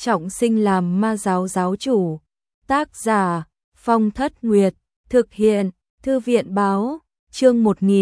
trọng sinh làm ma giáo giáo chủ. Tác giả Phong Thất Nguyệt, thực hiện Thư viện Báo, chương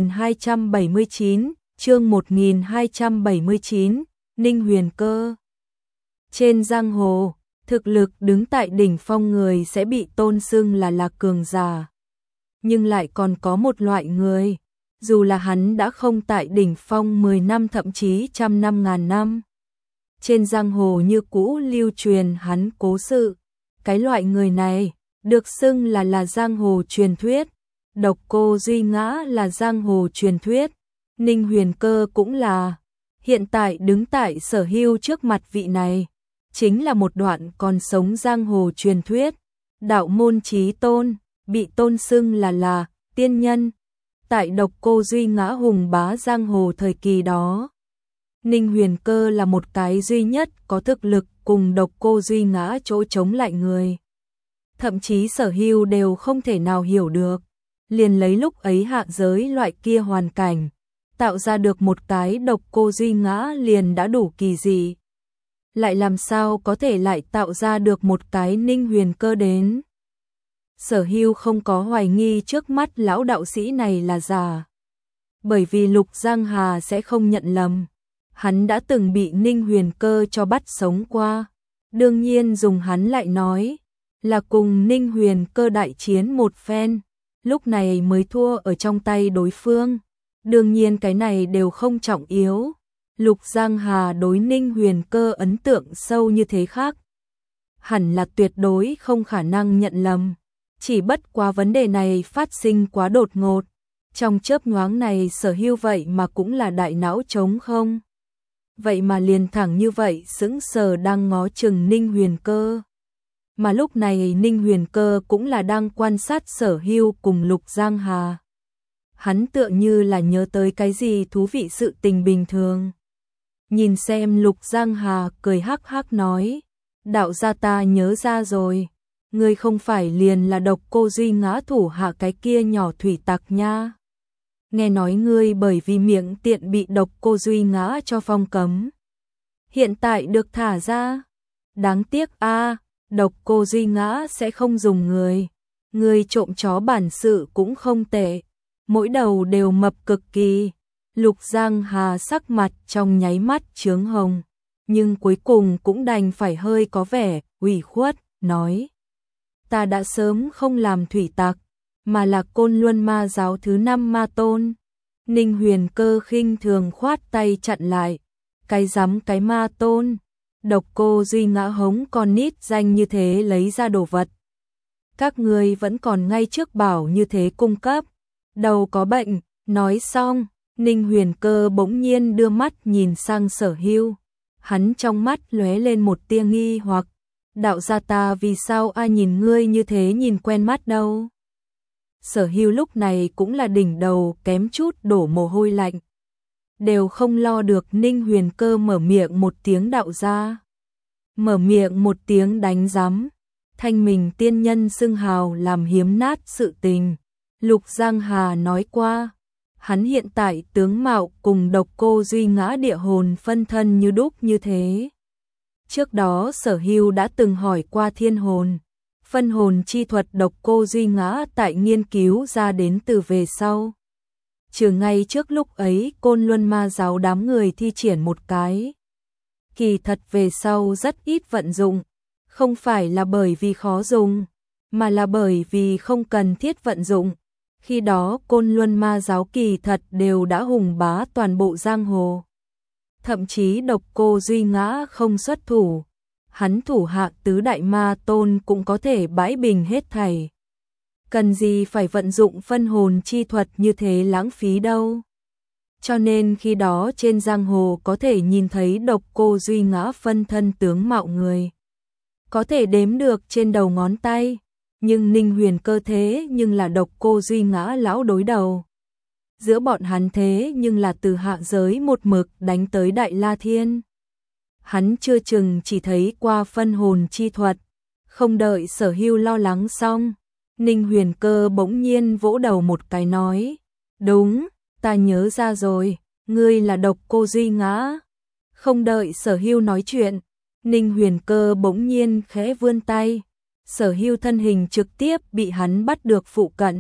1279, Ninh Huyền Cơ. Trên giang hồ, thực lực đứng tại đỉnh phong người sẽ bị tôn xưng là cường giả. Nhưng lại còn có một loại người, dù là hắn đã không tại đỉnh phong 10 năm thậm chí trăm năm ngàn năm. Trên giang hồ như cũ lưu truyền hắn cố sự. Cái loại người này được xưng là giang hồ truyền thuyết. Độc Cô Duy Ngã là giang hồ truyền thuyết. Ninh Huyền Cơ cũng là. Hiện tại đứng tại Sở Hưu trước mặt vị này, chính là một đoạn còn sống giang hồ truyền thuyết. Đạo môn chí tôn, bị tôn xưng là tiên nhân. Tại Độc Cô Duy Ngã hùng bá giang hồ thời kỳ đó, Ninh Huyền Cơ là một cái duy nhất có thực lực cùng Độc Cô Duy Ngã chỗ chống lại người. Thậm chí Sở Hưu đều không thể nào hiểu được, liền lấy lúc ấy hạ giới loại kia hoàn cảnh, tạo ra được một cái Độc Cô Duy Ngã liền đã đủ kỳ dị. Lại làm sao có thể lại tạo ra được một cái Ninh Huyền Cơ đến? Sở Hưu không có hoài nghi trước mắt lão đạo sĩ này là giả. Bởi vì Lục Giang Hà sẽ không nhận lầm. Hắn đã từng bị Ninh Huyền Cơ cho bắt sống qua. Đương nhiên dùng hắn lại nói là cùng Ninh Huyền Cơ đại chiến một phen, lúc này mới thua ở trong tay đối phương. Đương nhiên cái này đều không trọng yếu. Lục Giang Hà đối Ninh Huyền Cơ ấn tượng sâu như thế khác, hẳn là tuyệt đối không khả năng nhận lầm. Chỉ bất quá vấn đề này phát sinh quá đột ngột. Trong chớp nhoáng này Sở Hưu vậy mà cũng là đại não trống không. Vậy mà liền thẳng như vậy sững sờ đang ngó chừng Ninh Huyền Cơ. Mà lúc này Ninh Huyền Cơ cũng là đang quan sát Sở Hưu cùng Lục Giang Hà. Hắn tựa như là nhớ tới cái gì thú vị sự tình bình thường. Nhìn xem Lục Giang Hà cười hắc hắc nói, đạo gia ta nhớ ra rồi. Ngươi không phải liền là Độc Cô Duy Ngã thủ hạ cái kia nhỏ thủy tặc nha. Nghe nói ngươi bởi vì miệng tiện bị Độc Cô Duy Ngã cho phong cấm, hiện tại được thả ra. Đáng tiếc a, Độc Cô Duy Ngã sẽ không dùng người. Ngươi trộm chó bản sự cũng không tệ, mỗi đầu đều mập cực kỳ. Lục Giang Hà sắc mặt trong nháy mắt chướng hồng, nhưng cuối cùng cũng đành phải hơi có vẻ ủy khuất, nói: ta đã sớm không làm thủy tặc, mà là Côn Luân Ma giáo thứ 5 ma tôn. Ninh Huyền Cơ khinh thường khoát tay chặn lại, cái dám cái ma tôn, Độc Cô Duy Ngã hống con nít danh như thế lấy ra đồ vật. Các ngươi vẫn còn ngay trước bảo như thế cung cấp, đầu có bệnh. Nói xong, Ninh Huyền Cơ bỗng nhiên đưa mắt nhìn sang Sở Hưu, hắn trong mắt lóe lên một tia nghi hoặc. Đạo gia ta vì sao ai nhìn ngươi như thế nhìn quen mắt đâu? Sở Hưu lúc này cũng là đỉnh đầu kém chút đổ mồ hôi lạnh. Đều không lo được Ninh Huyền Cơ mở miệng một tiếng đạo gia. Mở miệng một tiếng đánh giám. Thanh mình tiên nhân xưng hào làm hiếm nát sự tình. Lục Giang Hà nói qua, hắn hiện tại tướng mạo cùng Độc Cô Duy Ngã địa hồn phân thân như đúc như thế. Trước đó Sở Hưu đã từng hỏi qua thiên hồn, phân hồn chi thuật Độc Cô Duy Ngã tại nghiên cứu ra đến từ về sau. Trừ ngay trước lúc ấy Côn Luân Ma giáo đám người thi triển một cái. Kỳ thật về sau rất ít vận dụng, không phải là bởi vì khó dùng, mà là bởi vì không cần thiết vận dụng. Khi đó Côn Luân Ma giáo kỳ thật đều đã hùng bá toàn bộ giang hồ. Thậm chí Độc Cô Duy Ngã không xuất thủ, hắn thủ hạ tứ đại ma tôn cũng có thể bãi bình hết thảy. Cần gì phải vận dụng phân hồn chi thuật như thế lãng phí đâu. Cho nên khi đó trên giang hồ có thể nhìn thấy Độc Cô Duy Ngã phân thân tướng mạo người, có thể đếm được trên đầu ngón tay. Nhưng Ninh Huyền Cơ thế nhưng là Độc Cô Duy Ngã lão đối đầu. Giữa bọn hắn thế nhưng là từ hạ giới một mực đánh tới Đại La Thiên. Hắn chưa chừng chỉ thấy qua phân hồn chi thuật. Không đợi Sở Hưu lo lắng xong, Ninh Huyền Cơ bỗng nhiên vỗ đầu một cái nói, đúng, ta nhớ ra rồi, ngươi là Độc Cô Duy Ngã. Không đợi Sở Hưu nói chuyện, Ninh Huyền Cơ bỗng nhiên khẽ vươn tay, Sở Hưu thân hình trực tiếp bị hắn bắt được phụ cận.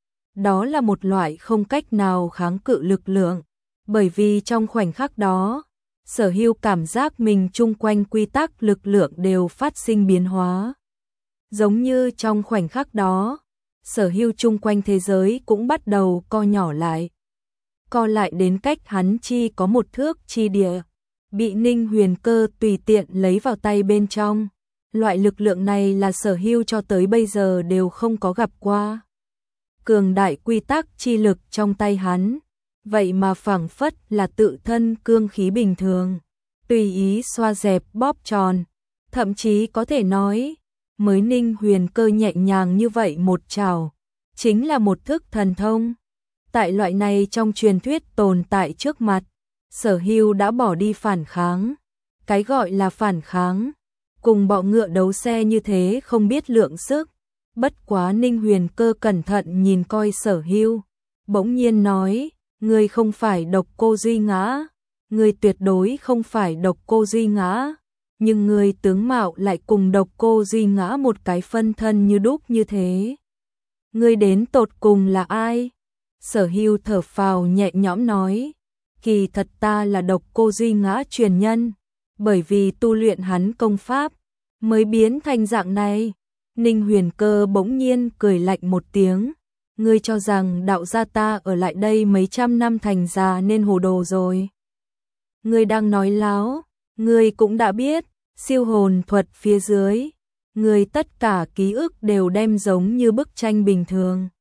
Đó là một loại không cách nào kháng cự lực lượng, bởi vì trong khoảnh khắc đó, Sở Hưu cảm giác mình chung quanh quy tắc lực lượng đều phát sinh biến hóa. Giống như trong khoảnh khắc đó, Sở Hưu chung quanh thế giới cũng bắt đầu co nhỏ lại. Co lại đến cách hắn chi có một thước chi địa, bị Ninh Huyền Cơ tùy tiện lấy vào tay bên trong. Loại lực lượng này là Sở Hưu cho tới bây giờ đều không có gặp qua. Cường đại quy tắc chi lực trong tay hắn, vậy mà phảng phất là tự thân cương khí bình thường, tùy ý xoa dẹp bóp tròn, thậm chí có thể nói, mới Ninh Huyền Cơ nhẹ nhàng như vậy một trảo, chính là một thức thần thông. Tại loại này trong truyền thuyết tồn tại trước mặt, Sở Hưu đã bỏ đi phản kháng. Cái gọi là phản kháng, cùng bọ ngựa đấu xe như thế không biết lượng sức. Bất quá Ninh Huyền Cơ cẩn thận nhìn coi Sở Hưu, bỗng nhiên nói, ngươi không phải Độc Cô Duy Ngã, ngươi tuyệt đối không phải Độc Cô Duy Ngã, nhưng ngươi tướng mạo lại cùng Độc Cô Duy Ngã một cái phân thân như đúc như thế. Ngươi đến tột cùng là ai? Sở Hưu thở phào nhẹ nhõm nói, kỳ thật ta là Độc Cô Duy Ngã truyền nhân, bởi vì tu luyện hắn công pháp, mới biến thành dạng này. Ninh Huyền Cơ bỗng nhiên cười lạnh một tiếng, ngươi cho rằng đạo gia ta ở lại đây mấy trăm năm thành già nên hồ đồ rồi. Ngươi đang nói láo, ngươi cũng đã biết, siêu hồn thuật phía dưới, ngươi tất cả ký ức đều đem giống như bức tranh bình thường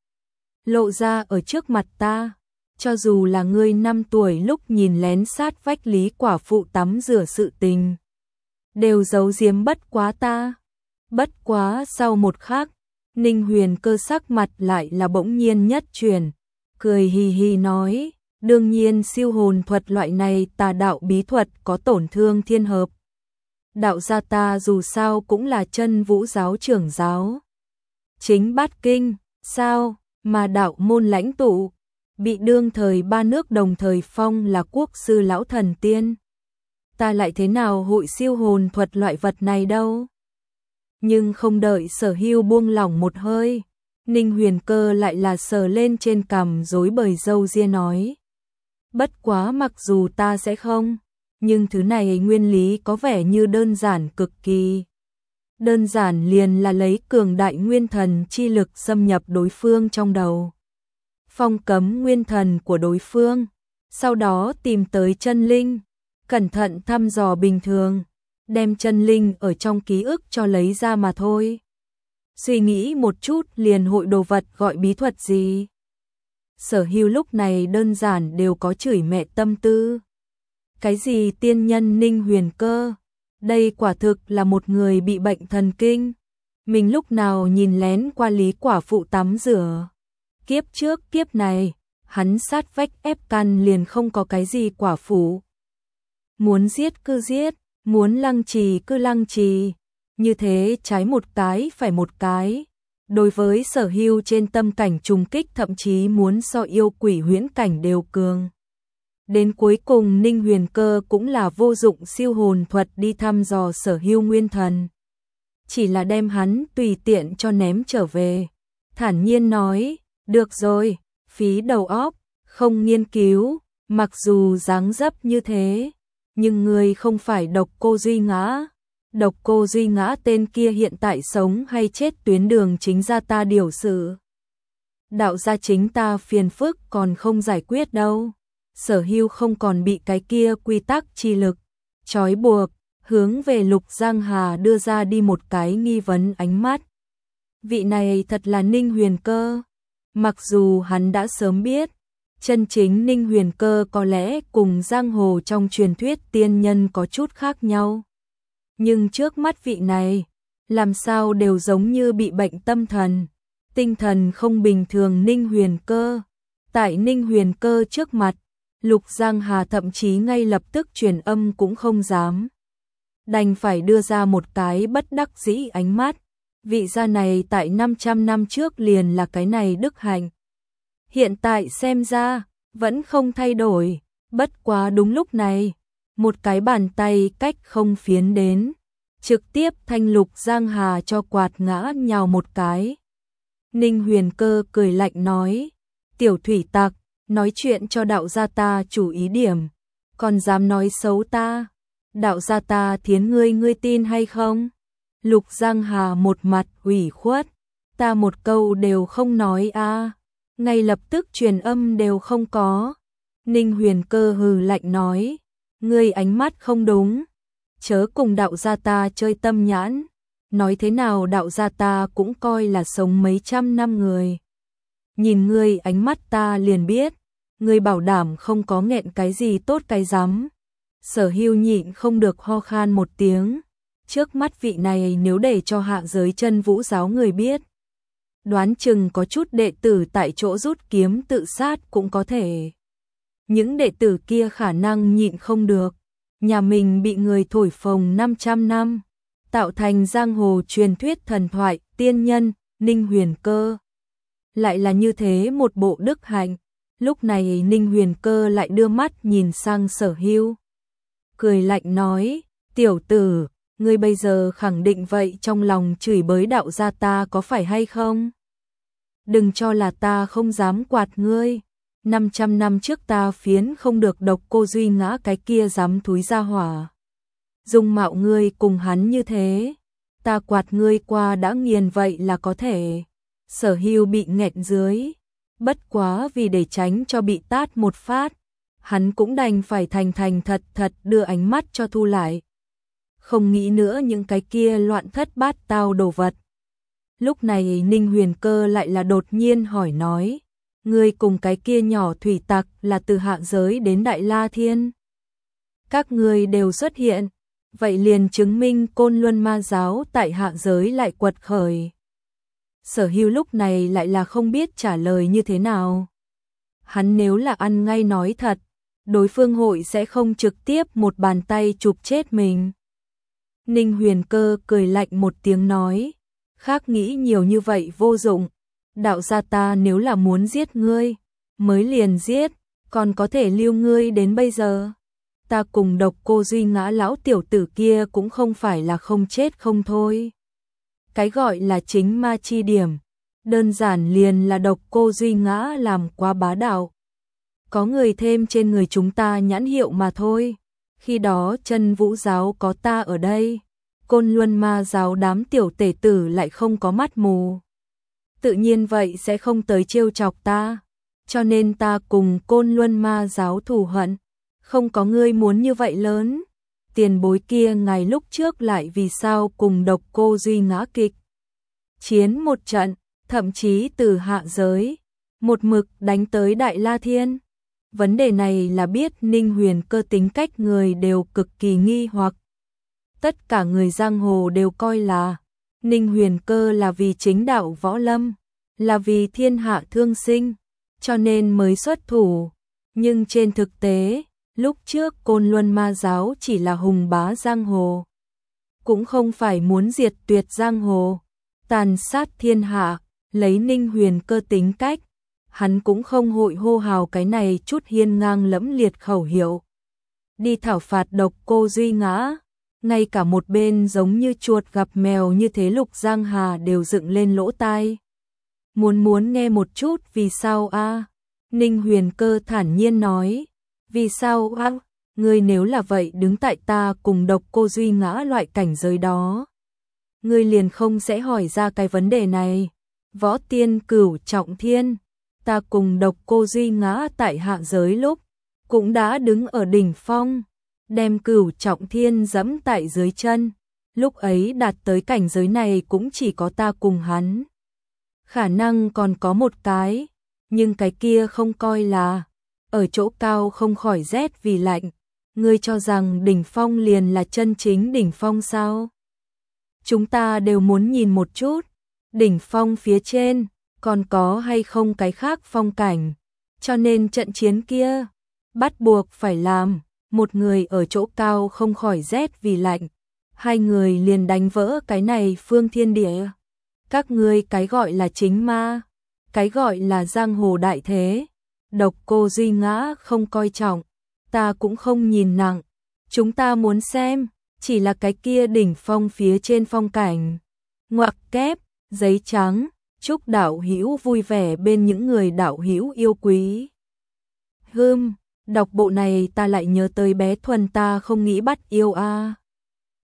lộ ra ở trước mặt ta, cho dù là ngươi 5 tuổi lúc nhìn lén sát vách Lý quả phụ tắm rửa sự tình, đều giấu giếm bất quá ta. Bất quá sau một khắc, Ninh Huyền Cơ sắc mặt lại là bỗng nhiên nhất chuyển, cười hì hì nói, đương nhiên siêu hồn thuật loại này tà đạo bí thuật có tổn thương thiên hợp. Đạo gia ta dù sao cũng là chân vũ giáo trưởng giáo. Chính bát kinh, sao, mà đạo môn lãnh tụ, bị đương thời 3 nước đồng thời phong là quốc sư lão thần tiên. Ta lại thế nào hội siêu hồn thuật loại vật này đâu? Nhưng không đợi Sở Hưu buông lỏng một hơi, Ninh Huyền Cơ lại là sờ lên trên cằm rối bời râu ria nói. Bất quá mặc dù ta sẽ không, nhưng thứ này nguyên lý có vẻ như đơn giản cực kỳ. Đơn giản liền là lấy cường đại nguyên thần chi lực xâm nhập đối phương trong đầu, phong cấm nguyên thần của đối phương, sau đó tìm tới chân linh, cẩn thận thăm dò bình thường, đem chân linh ở trong ký ức cho lấy ra mà thôi. Suy nghĩ một chút liền hội đồ vật gọi bí thuật gì. Sở Hưu lúc này đơn giản đều có chửi mẹ tâm tư. Cái gì tiên nhân Ninh Huyền Cơ? Đây quả thực là một người bị bệnh thần kinh. Mình lúc nào nhìn lén qua Lý quả phụ tắm rửa. Kiếp trước kiếp này, hắn sát vách ép căn liền không có cái gì quả phụ. Muốn giết cứ giết, muốn lăng trì cứ lăng trì. Như thế trái một cái phải một cái. Đối với Sở Hưu trên tâm cảnh trùng kích thậm chí muốn so yêu quỷ huyễn cảnh đều cường. Đến cuối cùng Ninh Huyền Cơ cũng là vô dụng siêu hồn thuật đi thăm dò Sở Hưu nguyên thần. Chỉ là đem hắn tùy tiện cho ném trở về. Thản nhiên nói, được rồi, phí đầu óc, không nghiên cứu, mặc dù dáng dấp như thế, nhưng người không phải Độc Cô Duy Ngã. Độc Cô Duy Ngã tên kia hiện tại sống hay chết tuyến đường chính ra ta điều sự. Đạo gia chính ta phiền phức còn không giải quyết đâu. Sở Hưu không còn bị cái kia quy tắc chi lực trói buộc, hướng về Lục Giang Hà đưa ra đi một cái nghi vấn ánh mắt. Vị này thật là Ninh Huyền Cơ. Mặc dù hắn đã sớm biết, chân chính Ninh Huyền Cơ có lẽ cùng giang hồ trong truyền thuyết tiên nhân có chút khác nhau. Nhưng trước mắt vị này, làm sao đều giống như bị bệnh tâm thần, tinh thần không bình thường Ninh Huyền Cơ. Tại Ninh Huyền Cơ trước mặt, Lục Giang Hà thậm chí ngay lập tức truyền âm cũng không dám. Đành phải đưa ra một cái bất đắc dĩ ánh mắt. Vị gia này tại 500 năm trước liền là cái này đức hạnh. Hiện tại xem ra, vẫn không thay đổi. Bất quá đúng lúc này, một cái bàn tay cách không phiến đến, trực tiếp thanh Lục Giang Hà cho quạt ngã nhào một cái. Ninh Huyền Cơ cười lạnh nói, tiểu thủy tặc, nói chuyện cho đạo gia ta chủ ý điểm, còn dám nói xấu ta, đạo gia ta thiến ngươi tin hay không? Lục Giang Hà một mặt ủy khuất, ta một câu đều không nói a, ngay lập tức truyền âm đều không có. Ninh Huyền Cơ hừ lạnh nói, ngươi ánh mắt không đúng, chớ cùng đạo gia ta chơi tâm nhãn, nói thế nào đạo gia ta cũng coi là sống mấy trăm năm người. Nhìn ngươi ánh mắt ta liền biết, ngươi bảo đảm không có nghẹn cái gì tốt cái rắm. Sở Hưu nhịn không được ho khan một tiếng, trước mắt vị này nếu để cho hạ giới Chân Vũ giáo người biết, đoán chừng có chút đệ tử tại chỗ rút kiếm tự sát cũng có thể. Những đệ tử kia khả năng nhịn không được, nhà mình bị người thổi phồng 500 năm, tạo thành giang hồ truyền thuyết thần thoại, tiên nhân, Ninh Huyền Cơ. Lại là như thế một bộ đức hạnh, lúc này Ninh Huyền Cơ lại đưa mắt nhìn sang Sở Hưu. Cười lạnh nói, tiểu tử, ngươi bây giờ khẳng định vậy trong lòng chửi bới đạo gia ta có phải hay không? Đừng cho là ta không dám quạt ngươi, 500 năm trước ta phiến không được Độc Cô Duy Ngã cái kia dám thúi ra hỏa. Dung mạo ngươi cùng hắn như thế, ta quạt ngươi qua đã nghiền vậy là có thể. Sở Hưu bị nghẹn dưới, bất quá vì để tránh cho bị tát một phát, hắn cũng đành phải thành thật thật đưa ánh mắt cho thu lại. Không nghĩ nữa những cái kia loạn thất bát tao đồ vật. Lúc này Ninh Huyền Cơ lại là đột nhiên hỏi nói, ngươi cùng cái kia nhỏ thủy tặc là từ hạ giới đến Đại La Thiên. Các ngươi đều xuất hiện, vậy liền chứng minh Côn Luân Ma giáo tại hạ giới lại quật khởi. Sở Hưu lúc này lại là không biết trả lời như thế nào. Hắn nếu là ăn ngay nói thật, đối phương hội sẽ không trực tiếp một bàn tay chụp chết mình. Ninh Huyền Cơ cười lạnh một tiếng nói, khác nghĩ nhiều như vậy vô dụng, đạo gia ta nếu là muốn giết ngươi, mới liền giết, còn có thể lưu ngươi đến bây giờ. Ta cùng Độc Cô Duy Ngã lão tiểu tử kia cũng không phải là không chết không thôi. Cái gọi là chính ma chi điểm, đơn giản liền là Độc Cô Duy Ngã làm quá bá đạo. Có người thêm trên người chúng ta nhãn hiệu mà thôi. Khi đó Chân Vũ giáo có ta ở đây, Côn Luân Ma giáo đám tiểu tể tử lại không có mắt mù. Tự nhiên vậy sẽ không tới trêu chọc ta, cho nên ta cùng Côn Luân Ma giáo thù hận, không có ngươi muốn như vậy lớn. Tiền bối kia ngày lúc trước lại vì sao cùng Độc Cô Duy Ngã kịch chiến một trận, thậm chí từ hạ giới một mực đánh tới Đại La Thiên. Vấn đề này là biết Ninh Huyền Cơ tính cách người đều cực kỳ nghi hoặc. Tất cả người giang hồ đều coi là Ninh Huyền Cơ là vì chính đạo võ lâm, là vì thiên hạ thương sinh, cho nên mới xuất thủ. Nhưng trên thực tế, lúc trước Côn Luân Ma giáo chỉ là hùng bá giang hồ, cũng không phải muốn diệt tuyệt giang hồ, tàn sát thiên hạ. Lấy Ninh Huyền Cơ tính cách, hắn cũng không hội hô hào cái này chút hiên ngang lẫm liệt khẩu hiệu. Đi thảo phạt Độc Cô Duy Ngã, ngay cả một bên giống như chuột gặp mèo như thế Lục Giang Hà đều dựng lên lỗ tai. Muốn nghe một chút vì sao a? Ninh Huyền Cơ thản nhiên nói, vì sao a? Ngươi nếu là vậy đứng tại ta cùng Độc Cô Duy Ngã loại cảnh giới đó, ngươi liền không sẽ hỏi ra cái vấn đề này. Võ tiên cửu trọng thiên, ta cùng Độc Cô Duy Ngã tại hạ giới lúc cũng đã đứng ở đỉnh phong, đem cửu trọng thiên dẫm tại dưới chân. Lúc ấy đạt tới cảnh giới này cũng chỉ có ta cùng hắn. Khả năng còn có một cái, nhưng cái kia không coi là. Ở chỗ cao không khỏi rét vì lạnh. Ngươi cho rằng đỉnh phong liền là chân chính đỉnh phong sao? Chúng ta đều muốn nhìn một chút, đỉnh phong phía trên còn có hay không cái khác phong cảnh. Cho nên trận chiến kia bắt buộc phải làm. Một người ở chỗ cao không khỏi rét vì lạnh, hai người liền đánh vỡ cái này phương thiên địa. Các ngươi cái gọi là chính ma, cái gọi là giang hồ đại thế, Độc Cô Duy Ngã không coi trọng, ta cũng không nhìn nặng. Chúng ta muốn xem chỉ là cái kia đỉnh phong phía trên phong cảnh. Ngoặc kép, giấy trắng, chúc đạo hữu vui vẻ bên những người đạo hữu yêu quý. Đọc bộ này ta lại nhớ tới bé Thuần ta không nghĩ bắt yêu a.